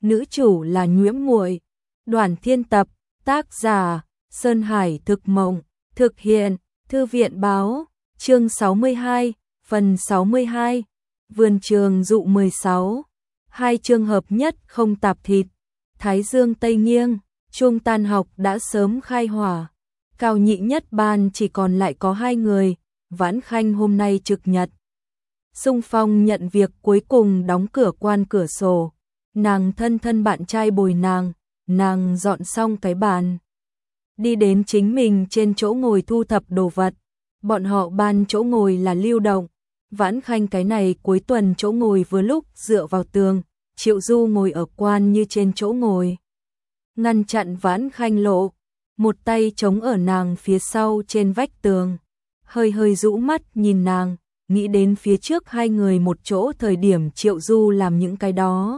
nữ chủ là Nhuễm Muội. Đoàn Thiên tập, tác giả Sơn Hải Thực Mộng, thực hiện Thư viện Báo, chương 62, phần 62. Vườn trường dụ 16. Hai chương hợp nhất không tạp thịt. Thái dương tây nghiêng, chuông tan học đã sớm khai hỏa. Cao nhị nhất ban chỉ còn lại có 2 người, Vãn Khanh hôm nay trực nhật. Xung phong nhận việc cuối cùng đóng cửa quan cửa sổ. Nàng thân bạn trai bồi nàng dọn xong cái bàn. Đi đến chính mình trên chỗ ngồi thu thập đồ vật. Bọn họ ban chỗ ngồi là lưu động. Vãn Khanh cái này cuối tuần chỗ ngồi vừa lúc dựa vào tường. Triệu Du ngồi ở quan như trên chỗ ngồi, ngăn chặn Vãn Khanh lộ, một tay chống ở nàng phía sau trên vách tường, hơi rũ mắt nhìn nàng, nghĩ đến phía trước 2 người một chỗ thời điểm Triệu Du làm những cái đó.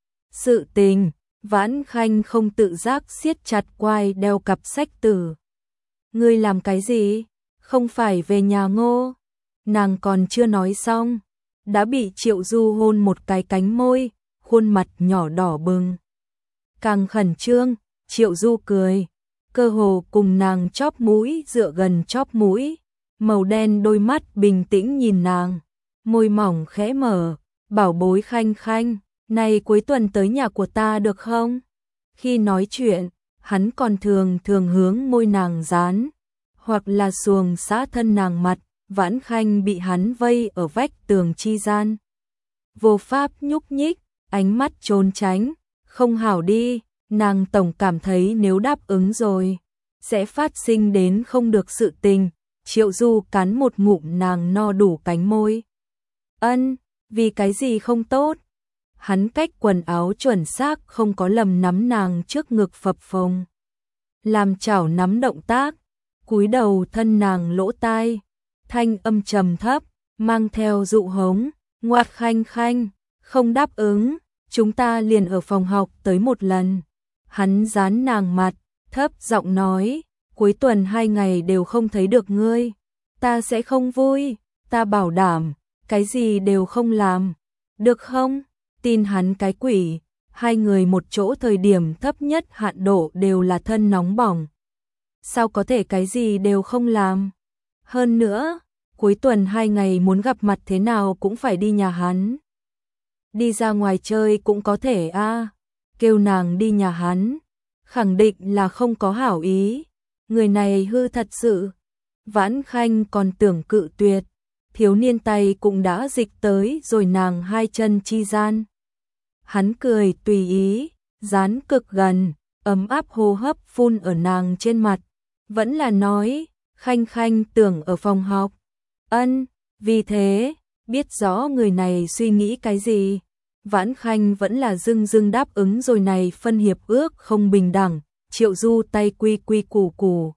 Sự tình, Vãn Khanh không tự giác siết chặt quai đeo cặp sách tử. Ngươi làm cái gì? Không phải về nhà Ngô? Nàng còn chưa nói xong, đã bị Triệu Du hôn một cái cánh môi, khuôn mặt nhỏ đỏ bừng. Càng khẩn trương, Triệu Du cười, cơ hồ cùng nàng chóp mũi dựa gần chóp mũi, màu đen đôi mắt bình tĩnh nhìn nàng, môi mỏng khẽ mở, bảo bối Khanh Khanh, này cuối tuần tới nhà của ta được không? Khi nói chuyện, hắn còn thường hướng môi nàng dán, hoặc là xuồng xã thân nàng mặt, Vãn Khanh bị hắn vây ở vách tường chi gian. Vô pháp nhúc nhích, ánh mắt trốn tránh, không hảo đi, nàng tổng cảm thấy nếu đáp ứng rồi, sẽ phát sinh đến không được sự tình. Triệu Du cắn một ngụm nàng no đủ cánh môi. Ân, vì cái gì không tốt? Hắn cách quần áo chuẩn xác không có lầm nắm nàng trước ngực phập phồng. Làm chảo nắm động tác, cúi đầu thân nàng lỗ tai, thanh âm trầm thấp, mang theo dụ hống, ngoạt Khanh Khanh, không đáp ứng, chúng ta liền ở phòng học tới một lần. Hắn dán nàng mặt, thấp giọng nói, cuối tuần 2 ngày đều không thấy được ngươi, ta sẽ không vui, ta bảo đảm, cái gì đều không làm, được không? Tin hắn cái quỷ, 2 người một chỗ thời điểm thấp nhất hạn độ đều là thân nóng bỏng. Sao có thể cái gì đều không làm? Hơn nữa, cuối tuần 2 ngày muốn gặp mặt thế nào cũng phải đi nhà hắn. Đi ra ngoài chơi cũng có thể a, kêu nàng đi nhà hắn, khẳng định là không có hảo ý, người này hư thật sự. Vãn Khanh còn tưởng cự tuyệt, thiếu niên tay cũng đã dịch tới rồi nàng 2 chân chi gian. Hắn cười tùy ý, dán cực gần, ấm áp hô hấp phun ở nàng trên mặt, vẫn là nói, Khanh Khanh tưởng ở phòng học. Ân, vì thế, biết rõ người này suy nghĩ cái gì, Vãn Khanh vẫn là dưng đáp ứng rồi này phân hiệp ước không bình đẳng. Triệu Du tay quy củ củ,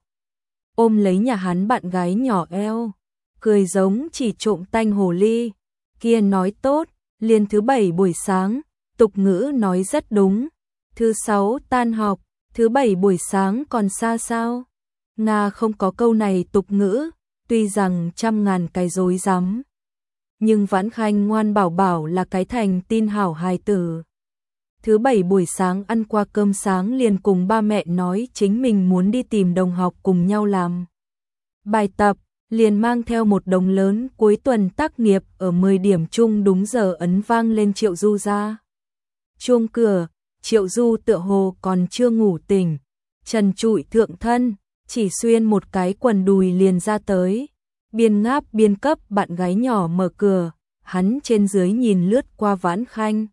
ôm lấy nhà hắn bạn gái nhỏ eo, cười giống chỉ trộm tanh hồ ly. Kia nói tốt, liền thứ 7 buổi sáng, tục ngữ nói rất đúng, thứ 6 tan học, thứ 7 buổi sáng còn xa sao? Nga không có câu này tục ngữ, tuy rằng trăm ngàn cái dối rắm, nhưng Vãn Khanh ngoan bảo là cái thành tin hảo hài tử. Thứ 7 buổi sáng ăn qua cơm sáng liền cùng ba mẹ nói chính mình muốn đi tìm đồng học cùng nhau làm bài tập, liền mang theo một đống lớn cuối tuần tác nghiệp ở 10 điểm chung đúng giờ ấn vang lên Triệu Du ra. Chuông cửa, Triệu Du tựa hồ còn chưa ngủ tỉnh, trần trụi thượng thân, chỉ xuyên một cái quần đùi liền ra tới. Biên ngáp biên cấp bạn gái nhỏ mở cửa, hắn trên dưới nhìn lướt qua Vãn Khanh.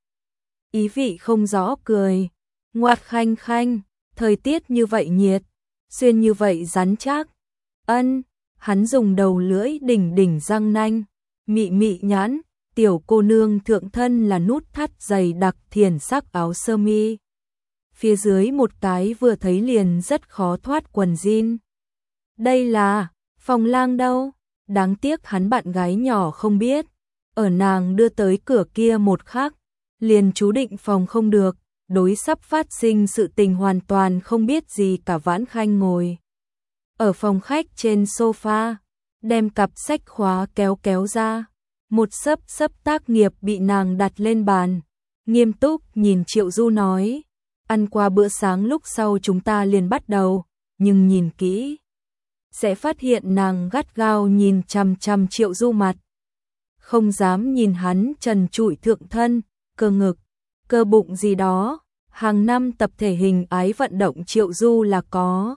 Ý vị không rõ cười, ngoạt Khanh Khanh, thời tiết như vậy nhiệt, xuyên như vậy rắn chắc. Ân, hắn dùng đầu lưỡi đỉnh răng nanh, mị nhãn, tiểu cô nương thượng thân là nút thắt dày đặc thiển sắc áo sơ mi. Phía dưới một cái vừa thấy liền rất khó thoát quần jean. Đây là, phòng lang đâu? Đáng tiếc hắn bạn gái nhỏ không biết, ở nàng đưa tới cửa kia một khắc, liền chú định phòng không được, đối sắp phát sinh sự tình hoàn toàn không biết gì cả. Vãn Khanh ngồi ở phòng khách trên sofa, đem cặp sách khóa kéo ra, một sấp tác nghiệp bị nàng đặt lên bàn, Nghiêm túc nhìn Triệu Du nói, ăn qua bữa sáng lúc sau chúng ta liền bắt đầu, nhưng nhìn kỹ sẽ phát hiện nàng gắt gao nhìn chằm chằm Triệu Du mặt. Không dám nhìn hắn trần trụi thượng thân, cơ ngực, cơ bụng gì đó, hàng năm tập thể hình ái vận động Triệu Du là có.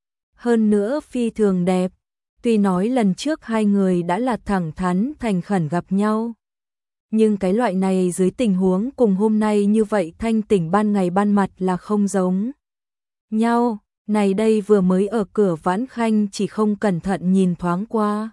Hơn nữa phi thường đẹp, tuy nói lần trước hai người đã là thẳng thắn thành khẩn gặp nhau. Nhưng cái loại này dưới tình huống cùng hôm nay như vậy thanh tỉnh ban ngày ban mặt là không giống nhau. Này đây vừa mới ở cửa Vãn Khanh chỉ không cẩn thận nhìn thoáng qua.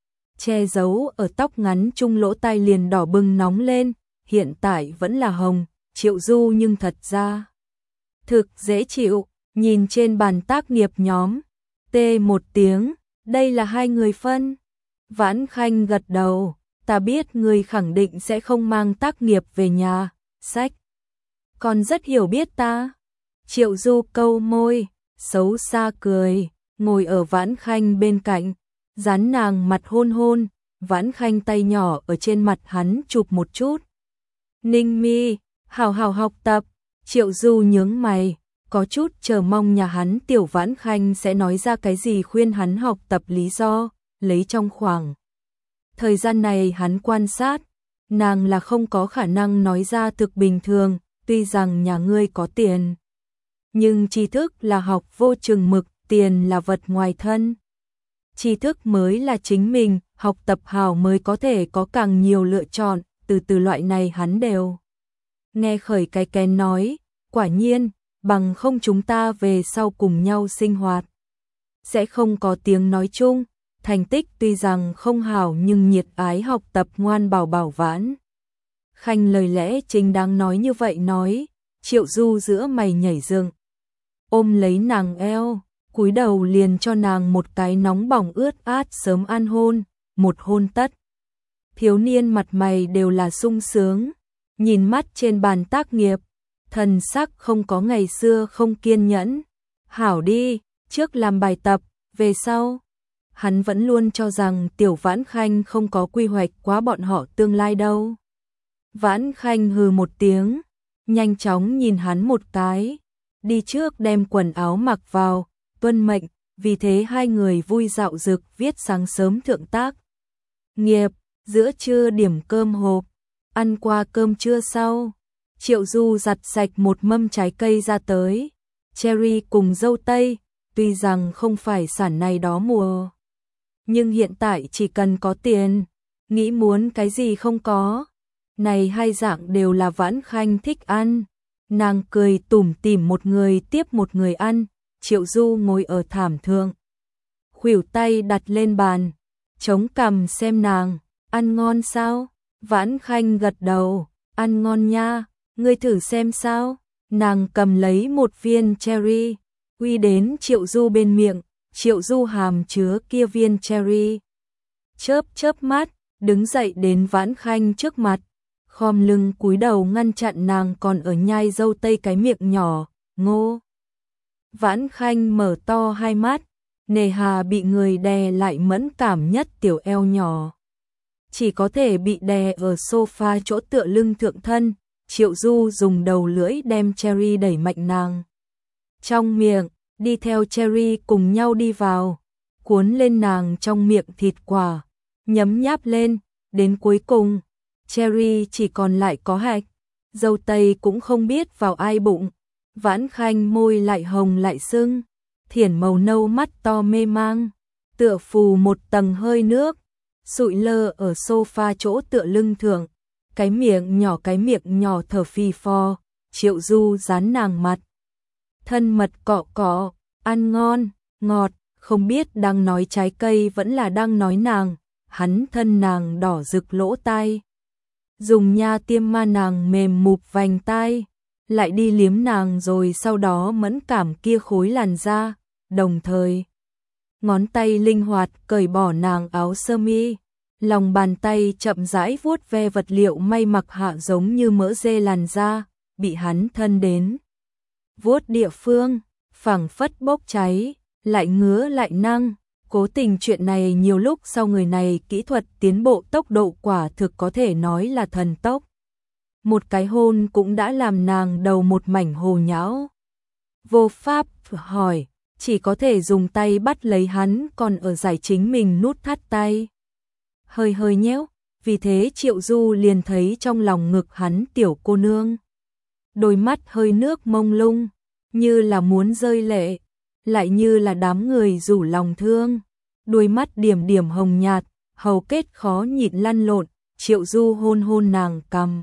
Che giấu ở tóc ngắn chung lỗ tai liền đỏ bừng nóng lên, hiện tại vẫn là hồng, Triệu Du nhưng thật ra thực dễ chịu, nhìn trên bàn tác nghiệp nhóm, tê một tiếng, đây là hai người phân. Vãn Khanh gật đầu, ta biết người khẳng định sẽ không mang tác nghiệp về nhà, sách. Còn rất hiểu biết ta. Triệu Du câu môi, xấu xa cười, ngồi ở Vãn Khanh bên cạnh, dán nàng mặt hôn hôn, Vãn Khanh tay nhỏ ở trên mặt hắn chụp một chút. Ninh mi, hào hào học tập, Triệu Du nhướng mày, có chút chờ mong nhà hắn tiểu Vãn Khanh sẽ nói ra cái gì khuyên hắn học tập lý do, lấy trong khoảng. Thời gian này hắn quan sát, nàng là không có khả năng nói ra thực bình thường, tuy rằng nhà ngươi có tiền. Nhưng tri thức là học vô chừng mực, tiền là vật ngoài thân. Tri thức mới là chính mình, học tập hào mới có thể có càng nhiều lựa chọn, từ loại này hắn đều. Nghe khởi cái kén nói, quả nhiên, bằng không chúng ta về sau cùng nhau sinh hoạt. Sẽ không có tiếng nói chung, thành tích tuy rằng không hảo nhưng nhiệt ái học tập ngoan bảo bảo Vãn Khanh lời lẽ chính đáng nói như vậy nói, Triệu Du giữa mày nhảy dựng, ôm lấy nàng eo, cúi đầu liền cho nàng một cái nóng bỏng ướt át sớm ăn hôn, một hôn tất. Thiếu niên mặt mày đều là sung sướng, nhìn mắt trên bàn tác nghiệp, thần sắc không có ngày xưa không kiên nhẫn. Hảo đi, trước làm bài tập, về sau. Hắn vẫn luôn cho rằng tiểu Vãn Khanh không có quy hoạch quá bọn họ tương lai đâu. Vãn Khanh hừ một tiếng, nhanh chóng nhìn hắn một cái, đi trước đem quần áo mặc vào, tuân mệnh, vì thế hai người vui dạo dực viết sáng sớm thượng tác. Nghiệp, giữa trưa điểm cơm hộp, ăn qua cơm trưa sau, Triệu Du giặt sạch một mâm trái cây ra tới, cherry cùng dâu tây, tuy rằng không phải sản này đó mùa. Nhưng hiện tại chỉ cần có tiền, nghĩ muốn cái gì không có. Này hai dạng đều là Vãn Khanh thích ăn. Nàng cười tủm tỉm một người tiếp một người ăn, Triệu Du ngồi ở thảm thượng. Khuỷu tay đặt lên bàn, chống cằm xem nàng, ăn ngon sao? Vãn Khanh gật đầu, ăn ngon nha, ngươi thử xem sao? Nàng cầm lấy một viên cherry, uy đến Triệu Du bên miệng. Triệu Du hàm chứa kia viên cherry, chớp chớp mắt, đứng dậy đến Vãn Khanh trước mặt, khom lưng cúi đầu ngăn chặn nàng còn ở nhai dâu tây cái miệng nhỏ, ngô. Vãn Khanh mở to hai mắt, nề hà bị người đè lại mẫn cảm nhất tiểu eo nhỏ. Chỉ có thể bị đè ở sofa chỗ tựa lưng thượng thân, Triệu Du dùng đầu lưỡi đem cherry đẩy mạnh nàng trong miệng. Đi theo cherry cùng nhau đi vào, cuốn lên nàng trong miệng thịt quả, nhấm nháp lên, đến cuối cùng, cherry chỉ còn lại có hạch, dâu tây cũng không biết vào ai bụng. Vãn Khanh môi lại hồng lại sưng, thiển màu nâu mắt to mê mang, tựa phù một tầng hơi nước, sụi lơ ở sofa chỗ tựa lưng thượng, cái miệng nhỏ thở phì phò, Triệu Du dán nàng mặt. Thân mật cọ cọ, ăn ngon, ngọt, không biết đang nói trái cây vẫn là đang nói nàng, hắn thân nàng đỏ rực lỗ tai. Dùng nha tiêm ma nàng mềm mụp vành tai, lại đi liếm nàng rồi sau đó mẫn cảm kia khối làn da, đồng thời. Ngón tay linh hoạt cởi bỏ nàng áo sơ mi, lòng bàn tay chậm rãi vuốt ve vật liệu may mặc hạ giống như mỡ dê làn da, bị hắn thân đến. Vuốt địa phương, phảng phất bốc cháy, lại ngứa lại năng, cố tình chuyện này nhiều lúc sau người này kỹ thuật tiến bộ tốc độ quả thực có thể nói là thần tốc. một cái hôn cũng đã làm nàng đầu một mảnh hồ nhão. Vô pháp hỏi, chỉ có thể dùng tay bắt lấy hắn, còn ở giải chính mình nút thắt tay. Hơi hơi nhéo, vì thế Triệu Du liền thấy trong lòng ngực hắn tiểu cô nương. Đôi mắt hơi nước mông lung, như là muốn rơi lệ, lại như là đám người rủ lòng thương. Đôi mắt điểm điểm hồng nhạt, hầu kết khó nhịn lăn lộn. Triệu Du hôn hôn nàng cằm.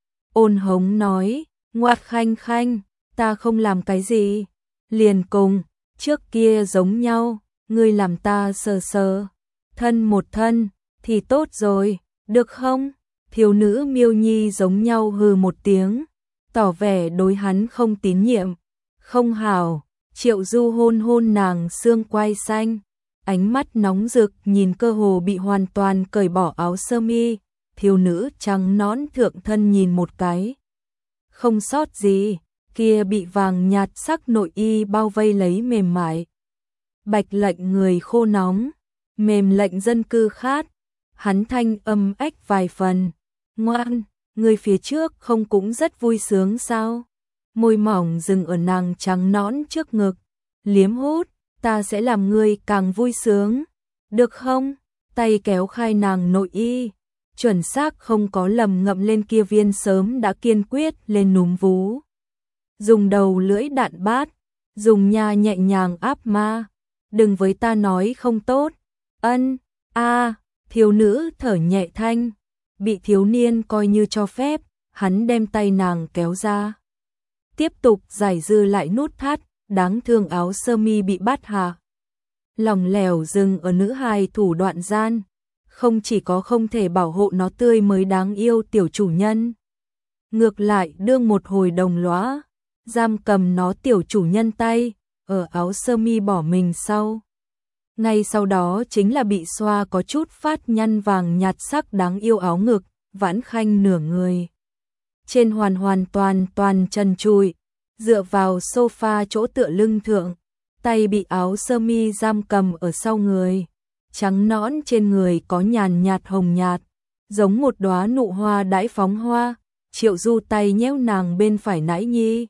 Ôn hống nói, ngoạc Khanh Khanh, ta không làm cái gì, liền cùng trước kia giống nhau, ngươi làm ta sờ sờ, thân một thân, thì tốt rồi, được không? Thiếu nữ Miêu Nhi giống nhau hừ một tiếng, tỏ vẻ đối hắn không tín nhiệm. Không hảo. Triệu Du hôn hôn nàng xương quai xanh, ánh mắt nóng rực nhìn cơ hồ bị hoàn toàn cởi bỏ áo sơ mi. Thiếu nữ trắng nõn thượng thân nhìn một cái, không sót gì, kia bị vàng nhạt sắc nội y bao vây lấy mềm mại. Bạch lệnh người khô nóng, mềm lệnh dân cư khát. Hắn thanh âm ếch vài phần, ngoan, người phía trước không cũng rất vui sướng sao? Môi mỏng dừng ở nàng trắng nõn trước ngực, liếm hút, ta sẽ làm ngươi càng vui sướng, được không? Tay kéo khai nàng nội y, chuẩn xác không có lầm ngậm lên kia viên sớm đã kiên quyết lên núm vú. Dùng đầu lưỡi đạn bát, dùng nha nhẹ nhàng áp ma, đừng với ta nói không tốt. Ân, a, thiếu nữ thở nhẹ thanh, bị thiếu niên coi như cho phép, hắn đem tay nàng kéo ra. Tiếp tục giải dư lại nút thắt, đáng thương áo sơ mi bị bắt hạ. Lòng lèo dừng ở nữ hài thủ đoạn gian, không chỉ có không thể bảo hộ nó tươi mới đáng yêu tiểu chủ nhân, ngược lại đương một hồi đồng lõa, giam cầm nó tiểu chủ nhân tay, ở áo sơ mi bỏ mình sau. Ngay sau đó chính là bị xoa có chút phát nhăn vàng nhạt sắc đáng yêu áo ngực, Vãn Khanh nửa người trên hoàn toàn trần trụi, dựa vào sofa chỗ tựa lưng thượng, tay bị áo sơ mi giam cầm ở sau người, trắng nõn trên người có nhàn nhạt hồng nhạt, giống một đóa nụ hoa đãi phóng hoa. Triệu Du tay nhéo nàng bên phải nãi nhi,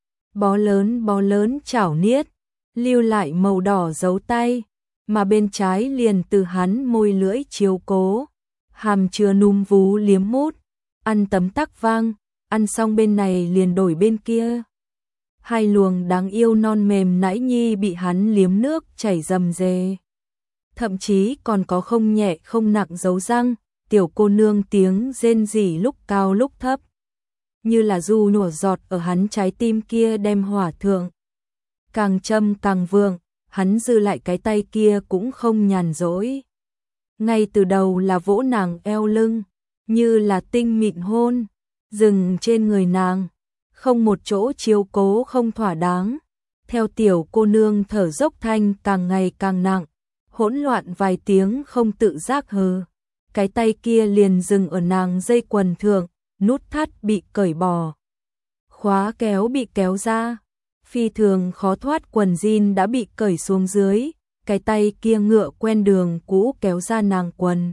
bó lớn chảo niết, lưu lại màu đỏ dấu tay, mà bên trái liền từ hắn môi lưỡi chiếu cố, hàm chứa núm vú liếm mút, ăn tấm tắc vang, ăn xong bên này liền đổi bên kia. Hai luồng đáng yêu non mềm nãi nhi bị hắn liếm nước chảy rầm rề. Thậm chí còn có không nhẹ không nặng dấu răng, tiểu cô nương tiếng rên rỉ lúc cao lúc thấp, như là du nhổ giọt ở hắn trái tim kia đem hỏa thượng. Càng châm càng vượng, hắn dư lại cái tay kia cũng không nhàn rỗi. Ngay từ đầu là vỗ nàng eo lưng, như là tinh mịn hôn, dừng trên người nàng, không một chỗ chiếu cố không thỏa đáng. Theo tiểu cô nương thở dốc thanh càng ngày càng nặng, hỗn loạn vài tiếng không tự giác hừ, cái tay kia liền dừng ở nàng dây quần thượng, nút thắt bị cởi bỏ, khóa kéo bị kéo ra, phi thường khó thoát quần jean đã bị cởi xuống dưới, cái tay kia ngựa quen đường cũ kéo ra nàng quần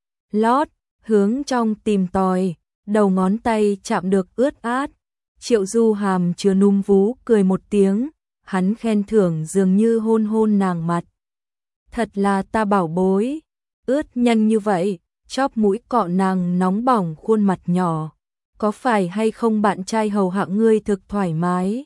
lót, hướng trong tìm tòi, đầu ngón tay chạm được ướt át. Triệu Du hàm chứa núm vú cười một tiếng, hắn khen thưởng dường như hôn hôn nàng mặt. Thật là ta bảo bối, ướt nhanh như vậy, chóp mũi cọ nàng nóng bỏng khuôn mặt nhỏ, có phải hay không bạn trai hầu hạ ngươi thực thoải mái?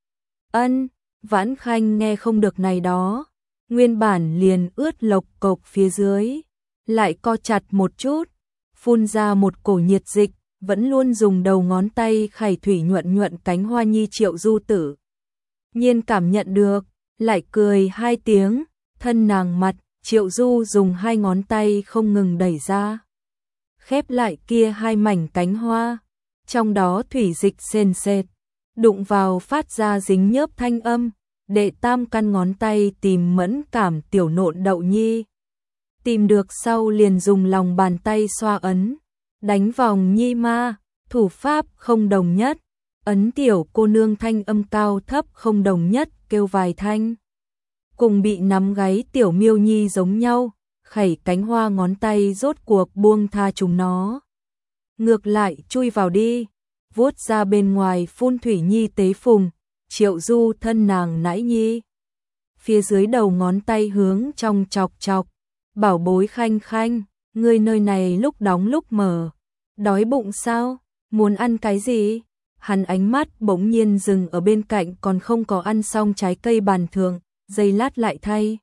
Ân, Vãn Khanh nghe không được này đó, nguyên bản liền ướt lộc cộc phía dưới, lại co chặt một chút, phun ra một cổ nhiệt dịch, vẫn luôn dùng đầu ngón tay khải thủy nhuận cánh hoa nhi. Triệu Du tự nhiên cảm nhận được, lại cười hai tiếng, thân nàng mặt, Triệu Du dùng hai ngón tay không ngừng đẩy ra, khép lại kia hai mảnh cánh hoa, trong đó thủy dịch sền sệt, đụng vào phát ra dính nhớp thanh âm. Đệ tam căn ngón tay tìm mẫn cảm tiểu nộn đậu nhi, tìm được sau liền dùng lòng bàn tay xoa ấn, đánh vòng nhi ma, thủ pháp không đồng nhất, ấn tiểu cô nương thanh âm cao thấp không đồng nhất, kêu vài thanh, cùng bị nắm gáy tiểu Miêu Nhi giống nhau, khẩy cánh hoa ngón tay rốt cuộc buông tha chúng nó, ngược lại chui vào đi, vuốt ra bên ngoài phun thủy nhi tế phùng, Triệu Du thân nàng nãi nhi. Phía dưới đầu ngón tay hướng trong chọc chọc, bảo bối Khanh Khanh, ngươi nơi này lúc đóng lúc mở, đói bụng sao, muốn ăn cái gì? Hắn ánh mắt bỗng nhiên dừng ở bên cạnh còn không có ăn xong trái cây bàn thượng, giây lát lại thay.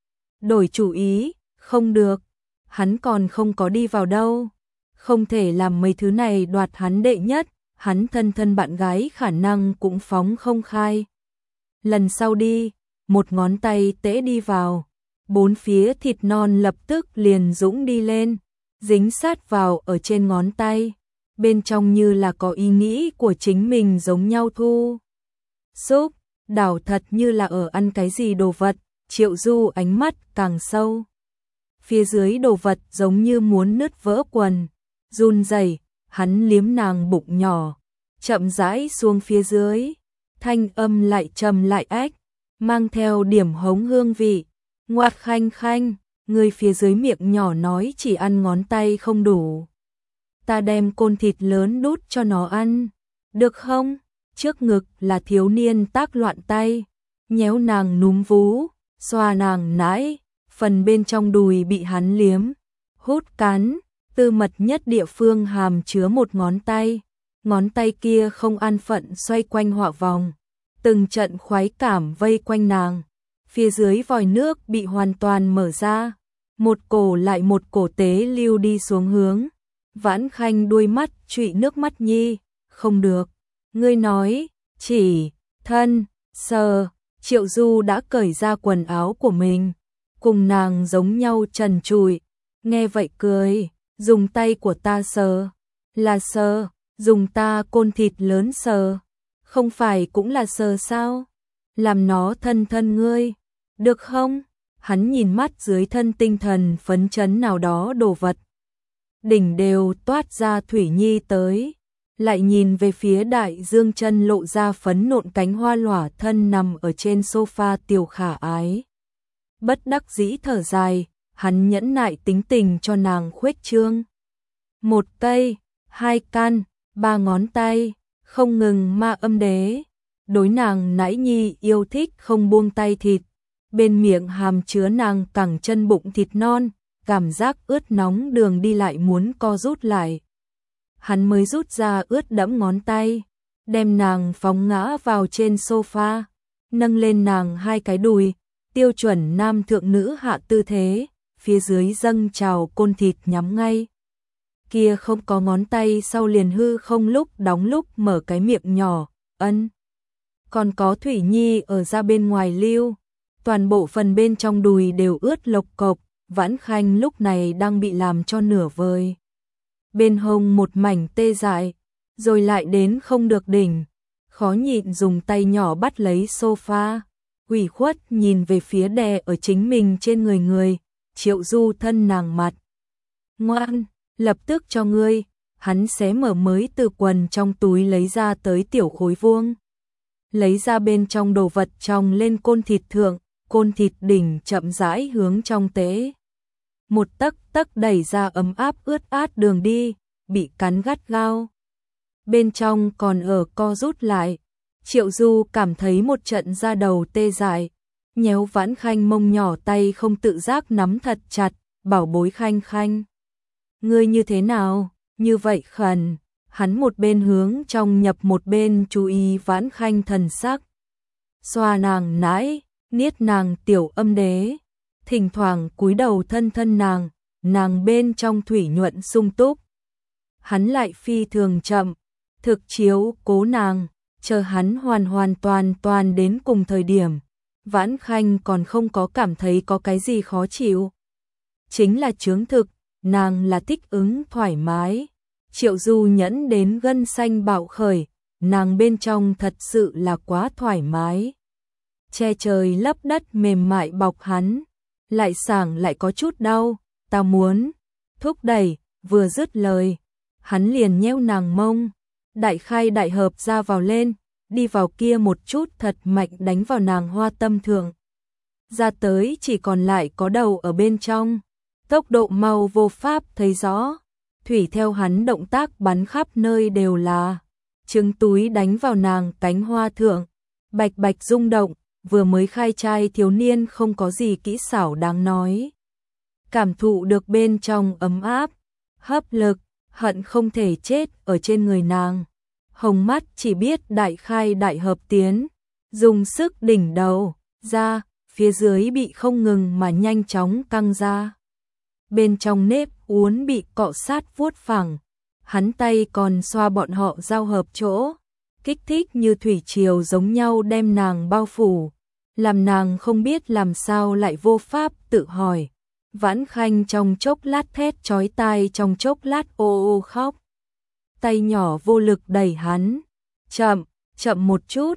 Đổi chủ ý, không được, hắn còn không có đi vào đâu, không thể làm mấy thứ này đoạt hắn đệ nhất, hắn thân bạn gái khả năng cũng phóng không khai. Lần sau đi, một ngón tay tễ đi vào, bốn phía thịt non lập tức liền dũng đi lên, dính sát vào ở trên ngón tay, bên trong như là có ý nghĩ của chính mình giống nhau thu. Xúc, đảo thật như là ở ăn cái gì đồ vật, Triệu Du ánh mắt càng sâu. Phía dưới đồ vật giống như muốn nứt vỡ quần, run rẩy, hắn liếm nàng bụng nhỏ, chậm rãi xuống phía dưới, thanh âm lại trầm lại ách, mang theo điểm hống hương vị. Ngoạt Khanh Khanh, người phía dưới miệng nhỏ nói chỉ ăn ngón tay không đủ. Ta đem côn thịt lớn đút cho nó ăn, được không? Trước ngực là thiếu niên tác loạn tay, nhéo nàng núm vú, xoa nàng nãi, phần bên trong đùi bị hắn liếm, hút cắn, tư mật nhất địa phương hàm chứa một ngón tay kia không an phận xoay quanh họa vòng, từng trận khoái cảm vây quanh nàng, phía dưới vòi nước bị hoàn toàn mở ra, một cổ lại một cổ tế lưu đi xuống hướng. Vãn Khanh đuôi mắt trụy nước mắt nhi, không được, ngươi nói, chỉ, thân, sờ, Triệu Du đã cởi ra quần áo của mình, cùng nàng giống nhau trần trụi, nghe vậy cười, dùng tay của ta sờ, là sờ, dùng ta côn thịt lớn sờ, không phải cũng là sờ sao, làm nó thân ngươi, được không? Hắn nhìn mắt dưới thân tinh thần phấn chấn nào đó đồ vật. Đỉnh đều toát ra thủy nhi tới, lại nhìn về phía đại dương chân lộ ra phấn nộn cánh hoa lỏa thân nằm ở trên sofa tiểu khả ái. Bất đắc dĩ thở dài, hắn nhẫn nại tính tình cho nàng khuếch trương. Một cây, hai căn, ba ngón tay, không ngừng ma âm đế. Đối nàng nãi nhi yêu thích không buông tay thịt, bên miệng hàm chứa nàng cẳng chân bụng thịt non, cảm giác ướt nóng đường đi lại muốn co rút lại. Hắn mới rút ra ướt đẫm ngón tay, đem nàng phóng ngã vào trên sofa, nâng lên nàng hai cái đùi, tiêu chuẩn nam thượng nữ hạ tư thế, phía dưới dâng trào côn thịt nhắm ngay. Kia không có ngón tay sau liền hư không lúc đóng lúc mở cái miệng nhỏ, ân. Còn có thủy nhi ở ra bên ngoài lưu, toàn bộ phần bên trong đùi đều ướt lộc cộc. Vãn Khanh lúc này đang bị làm cho nửa vời. Bên hông một mảnh tê dại, rồi lại đến không được đỉnh. Khó nhịn dùng tay nhỏ bắt lấy sofa, ủy khuất nhìn về phía đè ở chính mình trên người, Triệu Du thân nàng mặt. Ngoan, lập tức cho ngươi, hắn xé mở mới từ quần trong túi lấy ra tới tiểu khối vuông. Lấy ra bên trong đồ vật trong lên côn thịt thượng. Côn thịt đỉnh chậm rãi hướng trong tế. Một tấc tấc đẩy ra ấm áp ướt át đường đi, bị cắn gắt gao. Bên trong còn ở co rút lại. Triệu Du cảm thấy một trận da đầu tê dại, nhéo Vãn Khanh mông nhỏ tay không tự giác nắm thật chặt, bảo bối Khanh Khanh. Ngươi như thế nào, như vậy khẩn, hắn một bên hướng trong nhập một bên chú ý Vãn Khanh thần sắc. Xoa nàng nãi, niết nàng tiểu âm đế, thỉnh thoảng cúi đầu thân nàng bên trong thủy nhuận sung túc. Hắn lại phi thường chậm, thực chiếu cố nàng, chờ hắn hoàn toàn đến cùng thời điểm, Vãn Khanh còn không có cảm thấy có cái gì khó chịu. Chính là chướng thực, nàng là thích ứng thoải mái. Triệu Du nhẫn đến gân xanh bạo khởi, nàng bên trong thật sự là quá thoải mái. Che trời lấp đất mềm mại bọc hắn, lại sảng lại có chút đau, ta muốn, thúc đẩy, vừa dứt lời, hắn liền nheo nàng mông, đại khai đại hợp ra vào lên, đi vào kia một chút thật mạnh đánh vào nàng hoa tâm thượng. Ra tới chỉ còn lại có đầu ở bên trong, tốc độ mau vô pháp thấy rõ, thủy theo hắn động tác bắn khắp nơi đều là, trứng túi đánh vào nàng cánh hoa thượng, bạch bạch rung động, vừa mới khai trai thiếu niên không có gì kỹ xảo đáng nói. Cảm thụ được bên trong ấm áp, hấp lực, hận không thể chết ở trên người nàng. Hồng mắt chỉ biết đại khai đại hợp tiến, dùng sức đỉnh đầu ra, phía dưới bị không ngừng mà nhanh chóng căng ra. Bên trong nếp uốn bị cọ sát vuốt phẳng, hắn tay còn xoa bọn họ giao hợp chỗ, kích thích như thủy triều giống nhau đem nàng bao phủ, làm nàng không biết làm sao lại vô pháp tự hỏi. Vãn Khanh trong chốc lát thét chói tai, trong chốc lát ô ô khóc. Tay nhỏ vô lực đẩy hắn, chậm, chậm một chút,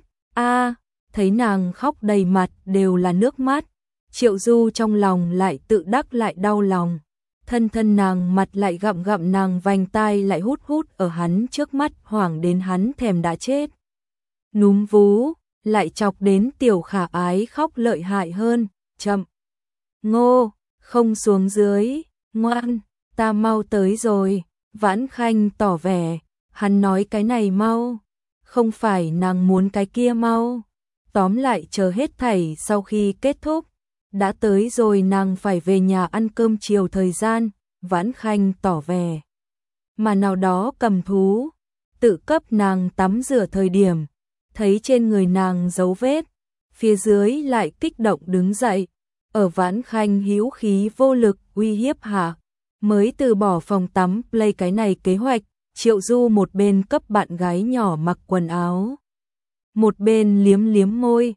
thấy nàng khóc đầy mặt đều là nước mắt, Triệu Du trong lòng lại tự đắc lại đau lòng. Thân thân nàng mặt lại gặm gặm nàng vành tai lại hút hút ở hắn trước mắt, hoảng đến hắn thèm đã chết. Núm vú, lại chọc đến Tiểu Khả Ái khóc lợi hại hơn, chậm. Ngô, không xuống dưới, ngoan, ta mau tới rồi. Vãn Khanh tỏ vẻ, hắn nói cái này mau, không phải nàng muốn cái kia mau. Tóm lại chờ hết thảy sau khi kết thúc, đã tới rồi nàng phải về nhà ăn cơm chiều thời gian. Vãn Khanh tỏ vẻ, mà nào đó cầm thú, tự cấp nàng tắm rửa thời điểm, thấy trên người nàng dấu vết, phía dưới lại kích động đứng dậy, ở Vãn Khanh hữu khí vô lực uy hiếp hạ, mới từ bỏ phòng tắm play cái này kế hoạch. Triệu Du một bên cấp bạn gái nhỏ mặc quần áo, một bên liếm liếm môi,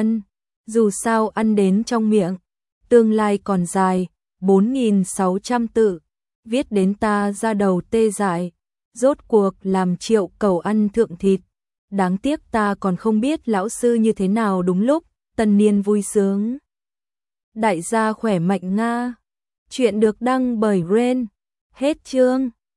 dù sao ăn đến trong miệng, tương lai còn dài. 4.600 tự, viết đến ta ra đầu tê dại, rốt cuộc làm Triệu cầu ăn thượng thịt. Đáng tiếc ta còn không biết lão sư như thế nào đúng lúc, tân niên vui sướng. Đại gia khỏe mạnh Nga. Chuyện được đăng bởi Ren. Hết chương.